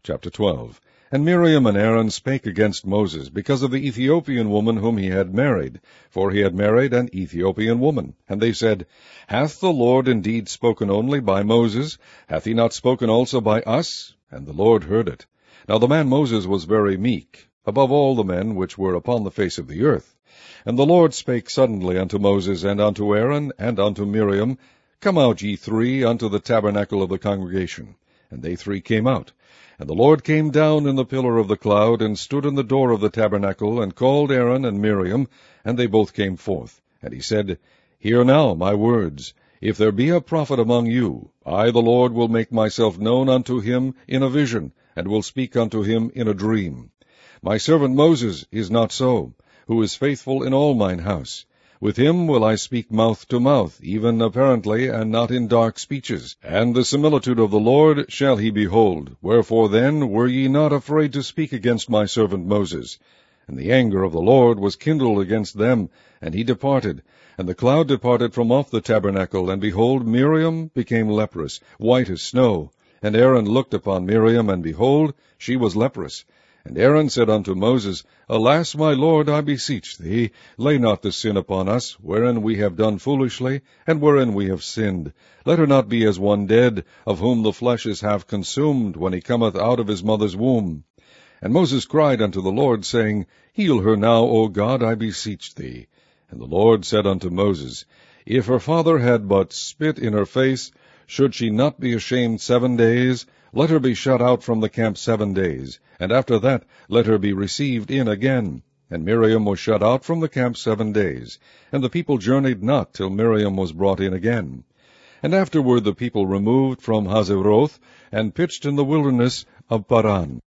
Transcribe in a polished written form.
Chapter 12. And Miriam and Aaron spake against Moses, because of the Ethiopian woman whom he had married, for he had married an Ethiopian woman. And they said, Hath the Lord indeed spoken only by Moses? Hath he not spoken also by us? And the Lord heard it. Now the man Moses was very meek, above all the men which were upon the face of the earth. And the Lord spake suddenly unto Moses, and unto Aaron, and unto Miriam, Come out, ye three, unto the tabernacle of the congregation. And they three came out. And the Lord came down in the pillar of the cloud, and stood in the door of the tabernacle, and called Aaron and Miriam, and they both came forth. And he said, Hear now my words. If there be a prophet among you, I the Lord will make myself known unto him in a vision, and will speak unto him in a dream. My servant Moses is not so, who is faithful in all mine house. With him will I speak mouth to mouth, even apparently, and not in dark speeches. And the similitude of the Lord shall he behold. Wherefore then were ye not afraid to speak against my servant Moses? And the anger of the Lord was kindled against them, and he departed. And the cloud departed from off the tabernacle, and behold, Miriam became leprous, white as snow. And Aaron looked upon Miriam, and behold, she was leprous. And Aaron said unto Moses, Alas, my Lord, I beseech thee, lay not this sin upon us, wherein we have done foolishly, and wherein we have sinned. Let her not be as one dead, of whom the flesh is half consumed, when he cometh out of his mother's womb. And Moses cried unto the Lord, saying, Heal her now, O God, I beseech thee. And the Lord said unto Moses, If her father had but spit in her face, should she not be ashamed 7 days? Let her be shut out from the camp 7 days, and after that let her be received in again. And Miriam was shut out from the camp 7 days, and the people journeyed not till Miriam was brought in again. And afterward the people removed from Hazeroth, and pitched in the wilderness of Paran.